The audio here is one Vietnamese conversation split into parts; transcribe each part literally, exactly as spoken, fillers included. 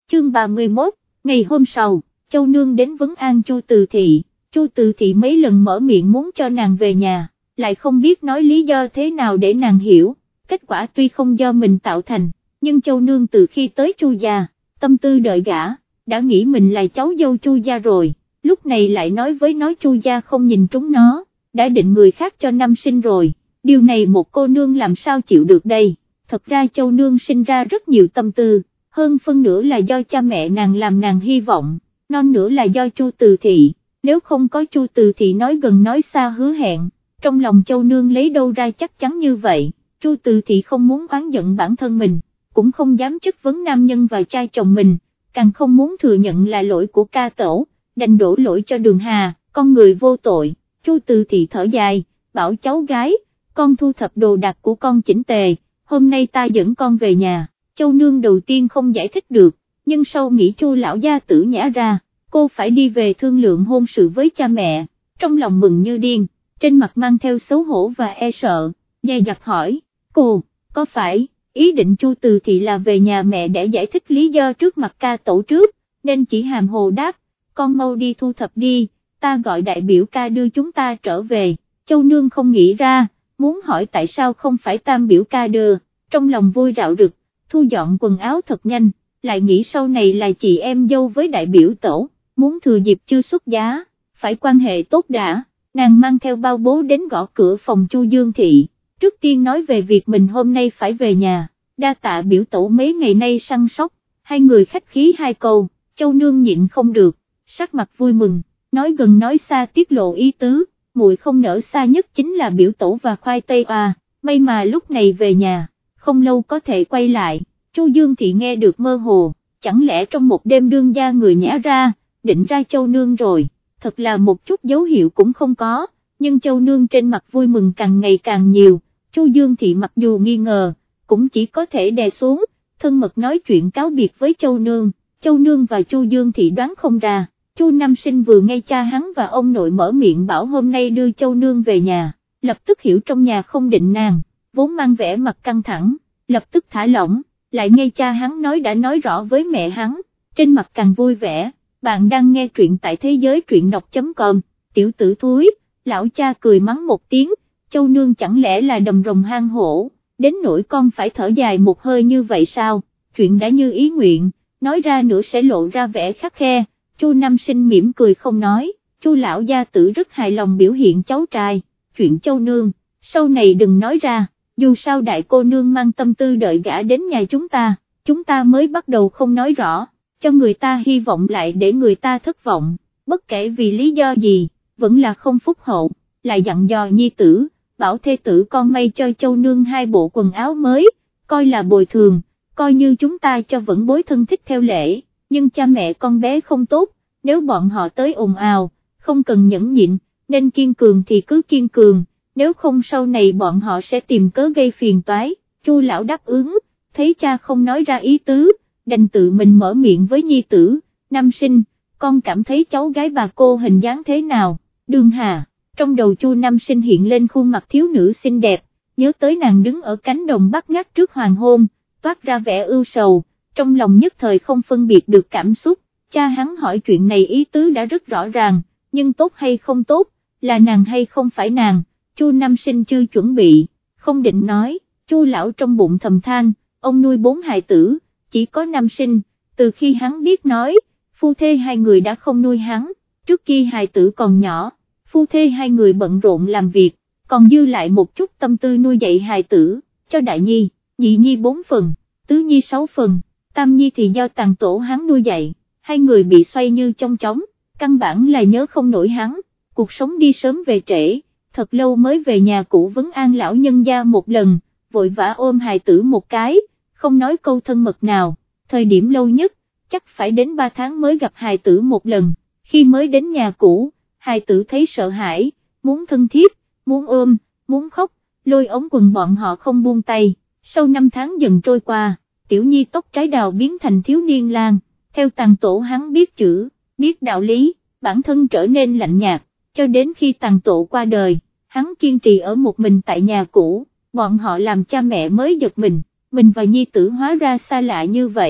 chương ba mươi mốt, ngày hôm sau, Châu Nương đến vấn an Chu Từ Thị, Chu Từ Thị mấy lần mở miệng muốn cho nàng về nhà, lại không biết nói lý do thế nào để nàng hiểu, kết quả tuy không do mình tạo thành, nhưng Châu Nương từ khi tới Chu gia, tâm tư đợi gả, đã nghĩ mình là cháu dâu Chu gia rồi, lúc này lại nói với nói Chu gia không nhìn trúng nó, đã định người khác cho năm sinh rồi, điều này một cô nương làm sao chịu được đây, thật ra Châu Nương sinh ra rất nhiều tâm tư, hơn phân nửa là do cha mẹ nàng làm nàng hy vọng, non nữa là do Chu Từ Thị, nếu không có Chu Từ Thị nói gần nói xa hứa hẹn, trong lòng Châu Nương lấy đâu ra chắc chắn như vậy, Chu Từ Thị không muốn oán giận bản thân mình, cũng không dám chất vấn nam nhân và cha chồng mình, càng không muốn thừa nhận là lỗi của ca tổ, đành đổ lỗi cho Đường Hà, con người vô tội. Chu Từ Thị thở dài, bảo cháu gái, con thu thập đồ đạc của con chỉnh tề, hôm nay ta dẫn con về nhà. Châu Nương đầu tiên không giải thích được, nhưng sau nghĩ Chu lão gia tử nhả ra, cô phải đi về thương lượng hôn sự với cha mẹ, trong lòng mừng như điên, trên mặt mang theo xấu hổ và e sợ, dè dặt hỏi, cô, có phải, ý định Chu Từ Thị là về nhà mẹ để giải thích lý do trước mặt ca tổ trước, nên chỉ hàm hồ đáp, con mau đi thu thập đi, ta gọi đại biểu ca đưa chúng ta trở về. Châu Nương không nghĩ ra, muốn hỏi tại sao không phải tam biểu ca đưa, trong lòng vui rạo rực, thu dọn quần áo thật nhanh, lại nghĩ sau này là chị em dâu với đại biểu tổ, muốn thừa dịp chưa xuất giá, phải quan hệ tốt đã, nàng mang theo bao bố đến gõ cửa phòng Chu Dương Thị, trước tiên nói về việc mình hôm nay phải về nhà, đa tạ biểu tổ mấy ngày nay săn sóc, hai người khách khí hai câu, Châu Nương nhịn không được, sắc mặt vui mừng, nói gần nói xa tiết lộ ý tứ, muội không nỡ xa nhất chính là biểu tổ và khoai tây à, may mà lúc này về nhà, không lâu có thể quay lại. Chu Dương Thị nghe được mơ hồ, chẳng lẽ trong một đêm đương gia người nhả ra, định ra Châu Nương rồi, thật là một chút dấu hiệu cũng không có, nhưng Châu Nương trên mặt vui mừng càng ngày càng nhiều, Chu Dương Thị mặc dù nghi ngờ, cũng chỉ có thể đè xuống, thân mật nói chuyện cáo biệt với Châu Nương, Châu Nương và Chu Dương Thị đoán không ra, Chu Nam Sinh vừa nghe cha hắn và ông nội mở miệng bảo hôm nay đưa Châu Nương về nhà, lập tức hiểu trong nhà không định nàng, vốn mang vẻ mặt căng thẳng, lập tức thả lỏng. Lại nghe cha hắn nói đã nói rõ với mẹ hắn, trên mặt càng vui vẻ, bạn đang nghe truyện tại thế giới truyện đọc chấm com, tiểu tử thúi, lão cha cười mắng một tiếng, Châu Nương chẳng lẽ là đầm rồng hang hổ, đến nỗi con phải thở dài một hơi như vậy sao, chuyện đã như ý nguyện, nói ra nữa sẽ lộ ra vẻ khắt khe, Chu Nam Sinh mỉm cười không nói, Chu lão gia tử rất hài lòng biểu hiện cháu trai, chuyện Châu Nương, sau này đừng nói ra. Dù sao đại cô nương mang tâm tư đợi gã đến nhà chúng ta, chúng ta mới bắt đầu không nói rõ, cho người ta hy vọng lại để người ta thất vọng, bất kể vì lý do gì, vẫn là không phúc hậu, lại dặn dò nhi tử, bảo thê tử con may cho Châu Nương hai bộ quần áo mới, coi là bồi thường, coi như chúng ta cho vẫn bối thân thích theo lễ, nhưng cha mẹ con bé không tốt, nếu bọn họ tới ồn ào, không cần nhẫn nhịn, nên kiên cường thì cứ kiên cường. Nếu không sau này bọn họ sẽ tìm cớ gây phiền toái, Chu lão đáp ứng, thấy cha không nói ra ý tứ, đành tự mình mở miệng với nhi tử, Nam Sinh, con cảm thấy cháu gái bà cô hình dáng thế nào, Đường Hà, trong đầu Chu Nam Sinh hiện lên khuôn mặt thiếu nữ xinh đẹp, nhớ tới nàng đứng ở cánh đồng bắt ngát trước hoàng hôn, toát ra vẻ ưu sầu, trong lòng nhất thời không phân biệt được cảm xúc, cha hắn hỏi chuyện này ý tứ đã rất rõ ràng, nhưng tốt hay không tốt, là nàng hay không phải nàng. Chu Nam Sinh chưa chuẩn bị, không định nói, Chu lão trong bụng thầm than, ông nuôi bốn hài tử, chỉ có Nam Sinh, từ khi hắn biết nói, phu thê hai người đã không nuôi hắn, trước khi hài tử còn nhỏ, phu thê hai người bận rộn làm việc, còn dư lại một chút tâm tư nuôi dạy hài tử, cho đại nhi, nhị nhi bốn phần, tứ nhi sáu phần, tam nhi thì do tàng tổ hắn nuôi dạy, hai người bị xoay như trong chóng, căn bản là nhớ không nổi hắn, cuộc sống đi sớm về trễ. Thật lâu mới về nhà cũ vấn an lão nhân gia một lần, vội vã ôm hài tử một cái, không nói câu thân mật nào, thời điểm lâu nhất, chắc phải đến ba tháng mới gặp hài tử một lần, khi mới đến nhà cũ, hài tử thấy sợ hãi, muốn thân thiết, muốn ôm, muốn khóc, lôi ống quần bọn họ không buông tay, sau năm tháng dần trôi qua, tiểu nhi tóc trái đào biến thành thiếu niên lang, theo tàng tổ hắn biết chữ, biết đạo lý, bản thân trở nên lạnh nhạt, cho đến khi tàng tổ qua đời. Hắn kiên trì ở một mình tại nhà cũ, bọn họ làm cha mẹ mới giật mình, mình và nhi tử hóa ra xa lạ như vậy,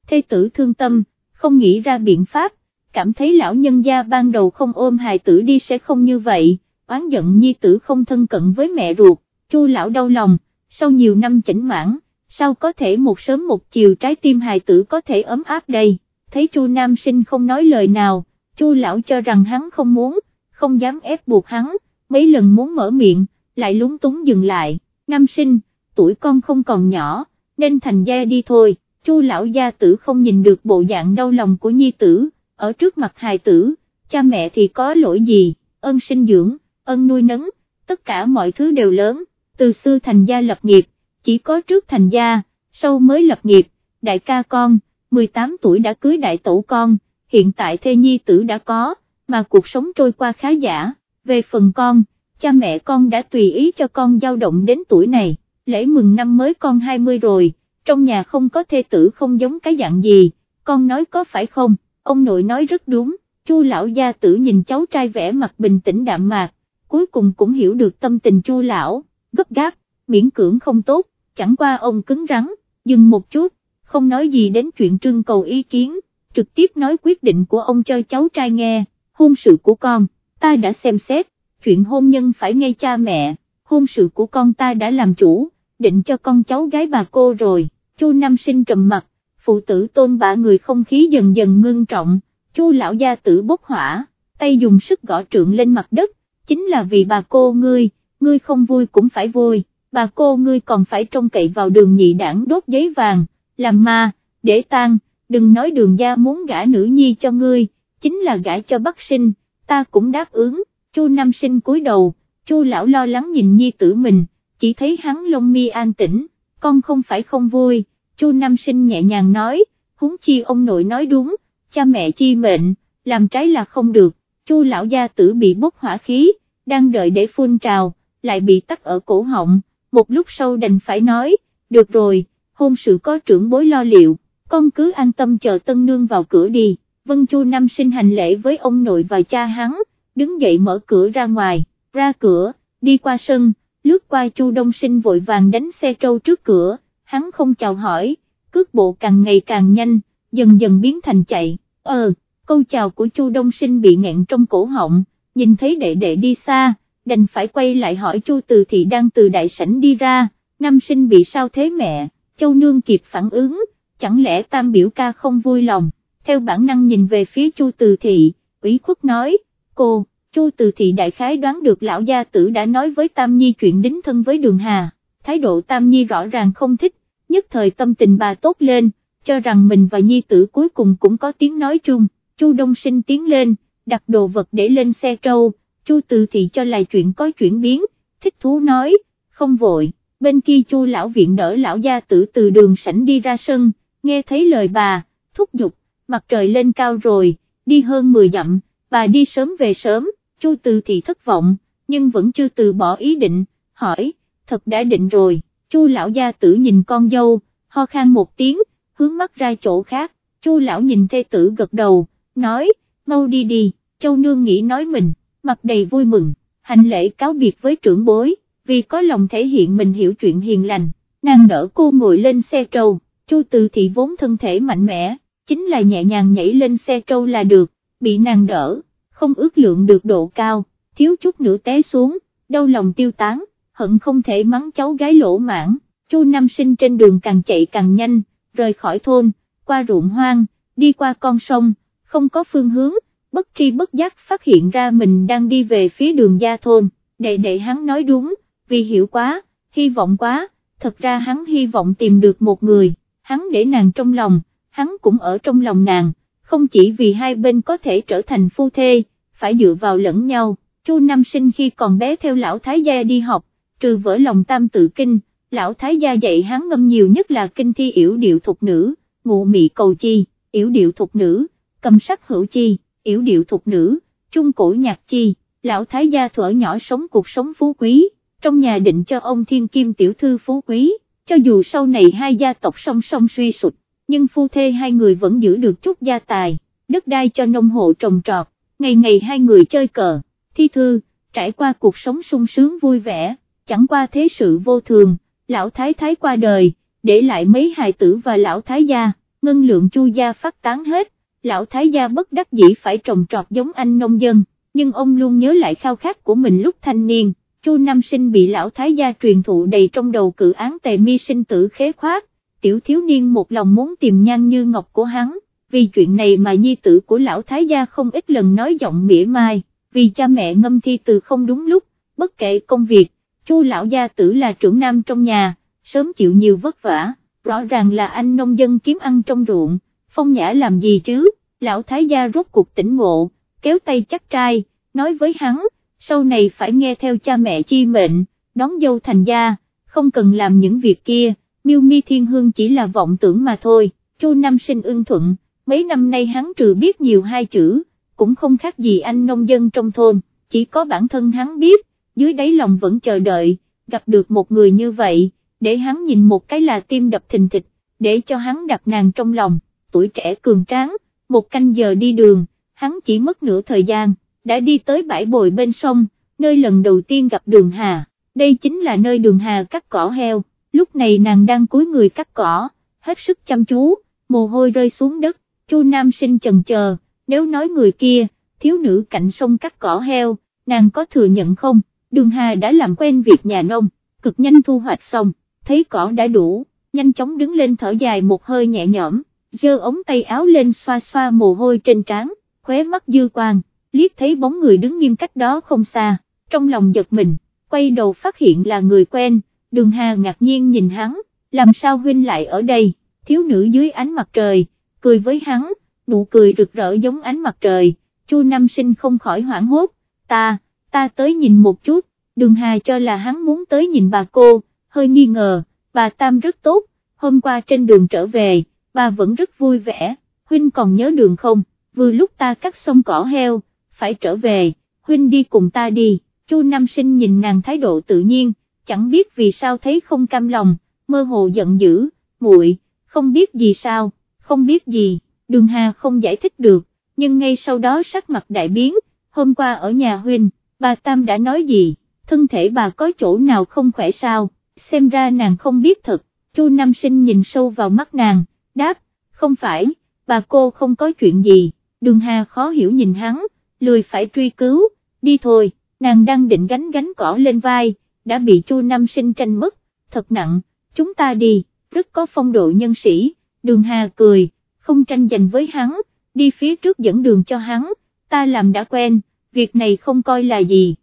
thê tử thương tâm, không nghĩ ra biện pháp, cảm thấy lão nhân gia ban đầu không ôm hài tử đi sẽ không như vậy, oán giận nhi tử không thân cận với mẹ ruột, Chu lão đau lòng, sau nhiều năm chỉnh mãn, sao có thể một sớm một chiều trái tim hài tử có thể ấm áp đây, thấy Chu Nam Sinh không nói lời nào, Chu lão cho rằng hắn không muốn, không dám ép buộc hắn, mấy lần muốn mở miệng, lại lúng túng dừng lại, Nam Sinh, tuổi con không còn nhỏ, nên thành gia đi thôi, Chu lão gia tử không nhìn được bộ dạng đau lòng của nhi tử, ở trước mặt hài tử, cha mẹ thì có lỗi gì, ơn sinh dưỡng, ơn nuôi nấng, tất cả mọi thứ đều lớn, từ xưa thành gia lập nghiệp, chỉ có trước thành gia, sau mới lập nghiệp, đại ca con, mười tám tuổi đã cưới đại tẩu con, hiện tại thê nhi tử đã có, mà cuộc sống trôi qua khá giả, về phần con, cha mẹ con đã tùy ý cho con dao động đến tuổi này, lễ mừng năm mới con hai mươi rồi, trong nhà không có thê tử không giống cái dạng gì, con nói có phải không, ông nội nói rất đúng, Chu lão gia tử nhìn cháu trai vẻ mặt bình tĩnh đạm mạc, cuối cùng cũng hiểu được tâm tình Chu lão, gấp gáp, miễn cưỡng không tốt, chẳng qua ông cứng rắn, dừng một chút, không nói gì đến chuyện trưng cầu ý kiến, trực tiếp nói quyết định của ông cho cháu trai nghe, hôn sự của con, ta đã xem xét, chuyện hôn nhân phải nghe cha mẹ, hôn sự của con ta đã làm chủ, định cho con cháu gái bà cô rồi, Chu Nam Sinh trầm mặt, phụ tử tôn bạ người không khí dần dần ngưng trọng, Chu lão gia tử bốc hỏa, tay dùng sức gõ trượng lên mặt đất, chính là vì bà cô ngươi, ngươi không vui cũng phải vui, bà cô ngươi còn phải trông cậy vào Đường nhị đảng đốt giấy vàng, làm ma, để tang, đừng nói Đường gia muốn gả nữ nhi cho ngươi, chính là gả cho Bắc Sinh, ta cũng đáp ứng, Chu Nam Sinh cúi đầu, Chu lão lo lắng nhìn nhi tử mình, chỉ thấy hắn lông mi an tĩnh, con không phải không vui, Chu Nam Sinh nhẹ nhàng nói, huống chi ông nội nói đúng, cha mẹ chi mệnh, làm trái là không được, Chu lão gia tử bị bốc hỏa khí, đang đợi để phun trào, lại bị tắc ở cổ họng, một lúc sau đành phải nói, được rồi, hôn sự có trưởng bối lo liệu, con cứ an tâm chờ tân nương vào cửa đi, vân Chu Nam Sinh hành lễ với ông nội và cha hắn, đứng dậy mở cửa ra ngoài, ra cửa, đi qua sân, lướt qua Chu Đông Sinh vội vàng đánh xe trâu trước cửa, hắn không chào hỏi, cước bộ càng ngày càng nhanh, dần dần biến thành chạy, ờ, câu chào của Chu Đông Sinh bị nghẹn trong cổ họng, nhìn thấy đệ đệ đi xa, đành phải quay lại hỏi Chu Từ Thị đang từ đại sảnh đi ra, Nam Sinh bị sao thế mẹ, Châu Nương kịp phản ứng, chẳng lẽ Tam biểu ca không vui lòng, theo bản năng nhìn về phía Chu Từ Thị, ủy khuất nói, cô, Chu Từ Thị đại khái đoán được lão gia tử đã nói với Tam Nhi chuyện đính thân với Đường Hà, thái độ Tam Nhi rõ ràng không thích, nhất thời tâm tình bà tốt lên, cho rằng mình và Nhi tử cuối cùng cũng có tiếng nói chung, Chu Đông Sinh tiến lên, đặt đồ vật để lên xe trâu, Chu Từ Thị cho là chuyện có chuyển biến, thích thú nói, không vội, bên kia Chu lão viện đỡ lão gia tử từ đường sảnh đi ra sân, nghe thấy lời bà, thúc giục, mặt trời lên cao rồi, đi hơn mười dặm, bà đi sớm về sớm, Chu Từ Thị thất vọng, nhưng vẫn chưa từ bỏ ý định, hỏi, thật đã định rồi, Chu lão gia tử nhìn con dâu, ho khan một tiếng, hướng mắt ra chỗ khác, Chu lão nhìn thê tử gật đầu, nói, mau đi đi, Châu Nương nghĩ nói mình, mặt đầy vui mừng, hành lễ cáo biệt với trưởng bối, vì có lòng thể hiện mình hiểu chuyện hiền lành, nàng đỡ cô ngồi lên xe trâu, Chu Từ Thị vốn thân thể mạnh mẽ, chính là nhẹ nhàng nhảy lên xe trâu là được, bị nàng đỡ, không ước lượng được độ cao, thiếu chút nữa té xuống, đau lòng tiêu tán, hận không thể mắng cháu gái lỗ mãn, Chu Nam Sinh trên đường càng chạy càng nhanh, rời khỏi thôn, qua ruộng hoang, đi qua con sông, không có phương hướng, bất tri bất giác phát hiện ra mình đang đi về phía đường gia thôn, đệ đệ hắn nói đúng, vì hiểu quá, hy vọng quá, thật ra hắn hy vọng tìm được một người, hắn để nàng trong lòng, hắn cũng ở trong lòng nàng, không chỉ vì hai bên có thể trở thành phu thê, phải dựa vào lẫn nhau. Chu Nam Sinh khi còn bé theo lão thái gia đi học, trừ vỡ lòng tam tự kinh, lão thái gia dạy hắn ngâm nhiều nhất là kinh thi yểu điệu thục nữ, ngụ mị cầu chi, yểu điệu thục nữ, cầm sắc hữu chi, yểu điệu thục nữ, trung cổ nhạc chi. Lão thái gia thuở nhỏ sống cuộc sống phú quý, trong nhà định cho ông thiên kim tiểu thư phú quý, cho dù sau này hai gia tộc song song suy sụp, nhưng phu thê hai người vẫn giữ được chút gia tài, đất đai cho nông hộ trồng trọt, ngày ngày hai người chơi cờ, thi thư, trải qua cuộc sống sung sướng vui vẻ, chẳng qua thế sự vô thường, lão thái thái qua đời, để lại mấy hài tử và lão thái gia, ngân lượng Chu gia phát tán hết, lão thái gia bất đắc dĩ phải trồng trọt giống anh nông dân, nhưng ông luôn nhớ lại khao khát của mình lúc thanh niên. Chu Nam Sinh bị lão thái gia truyền thụ đầy trong đầu cự án tề mi sinh tử khế khoát, tiểu thiếu niên một lòng muốn tìm Nhan Như Ngọc của hắn, vì chuyện này mà nhi tử của lão thái gia không ít lần nói giọng mỉa mai, vì cha mẹ ngâm thi từ không đúng lúc, bất kể công việc, Chu lão gia tử là trưởng nam trong nhà, sớm chịu nhiều vất vả, rõ ràng là anh nông dân kiếm ăn trong ruộng, phong nhã làm gì chứ. Lão thái gia rốt cuộc tỉnh ngộ, kéo tay chắc trai, nói với hắn, sau này phải nghe theo cha mẹ chi mệnh, đón dâu thành gia, không cần làm những việc kia, miêu mi thiên hương chỉ là vọng tưởng mà thôi. Chu Nam Sinh ưng thuận, mấy năm nay hắn trừ biết nhiều hai chữ, cũng không khác gì anh nông dân trong thôn, chỉ có bản thân hắn biết, dưới đáy lòng vẫn chờ đợi, gặp được một người như vậy, để hắn nhìn một cái là tim đập thình thịch, để cho hắn đặt nàng trong lòng. Tuổi trẻ cường tráng, một canh giờ đi đường, hắn chỉ mất nửa thời gian, đã đi tới bãi bồi bên sông, nơi lần đầu tiên gặp Đường Hà, đây chính là nơi Đường Hà cắt cỏ heo, lúc này nàng đang cúi người cắt cỏ, hết sức chăm chú, mồ hôi rơi xuống đất. Chu Nam Sinh chần chờ, nếu nói người kia, thiếu nữ cạnh sông cắt cỏ heo, nàng có thừa nhận không? Đường Hà đã làm quen việc nhà nông, cực nhanh thu hoạch xong, thấy cỏ đã đủ, nhanh chóng đứng lên thở dài một hơi nhẹ nhõm, giơ ống tay áo lên xoa xoa mồ hôi trên trán, khóe mắt dư quang, liếc thấy bóng người đứng nghiêm cách đó không xa, trong lòng giật mình, quay đầu phát hiện là người quen. Đường Hà ngạc nhiên nhìn hắn, làm sao huynh lại ở đây? Thiếu nữ dưới ánh mặt trời, cười với hắn, nụ cười rực rỡ giống ánh mặt trời. Chu Nam Sinh không khỏi hoảng hốt, ta, ta tới nhìn một chút. Đường Hà cho là hắn muốn tới nhìn bà cô, hơi nghi ngờ, bà Tam rất tốt, hôm qua trên đường trở về, bà vẫn rất vui vẻ, huynh còn nhớ đường không? Vừa lúc ta cắt xong cỏ heo, phải trở về, huynh đi cùng ta đi. Chu Nam Sinh nhìn nàng thái độ tự nhiên, chẳng biết vì sao thấy không cam lòng, mơ hồ giận dữ, muội, không biết gì sao, không biết gì. Đường Hà không giải thích được, nhưng ngay sau đó sắc mặt đại biến, hôm qua ở nhà huynh, bà Tam đã nói gì, thân thể bà có chỗ nào không khỏe sao, xem ra nàng không biết thật. Chu Nam Sinh nhìn sâu vào mắt nàng, đáp, không phải, bà cô không có chuyện gì. Đường Hà khó hiểu nhìn hắn, lười phải truy cứu, đi thôi. Nàng đang định gánh gánh cỏ lên vai, đã bị Chu Nam Sinh tranh mất, thật nặng, chúng ta đi, rất có phong độ nhân sĩ. Đường Hà cười, không tranh giành với hắn, đi phía trước dẫn đường cho hắn, ta làm đã quen, việc này không coi là gì.